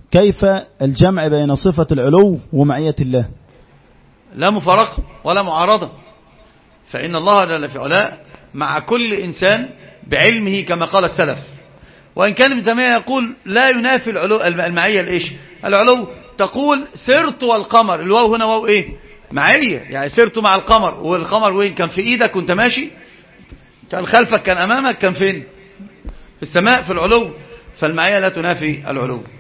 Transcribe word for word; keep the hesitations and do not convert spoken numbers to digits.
كيف الجمع بين صفة العلو ومعية الله؟ لا مفارقة ولا معارضة، فإن الله جل في علاه مع كل إنسان بعلمه كما قال السلف. وإن كان ابن تيمية يقول لا ينافي العلو المعية الإيش العلو، تقول سرت والقمر، الواو هنا واو إيه معية، يعني سرت مع القمر، والقمر وين كان؟ في إيدك كنت ماشي، كان خلفك، كان أمامك، كان فين؟ في السماء، في العلو. فالمعية لا تنافي العلو.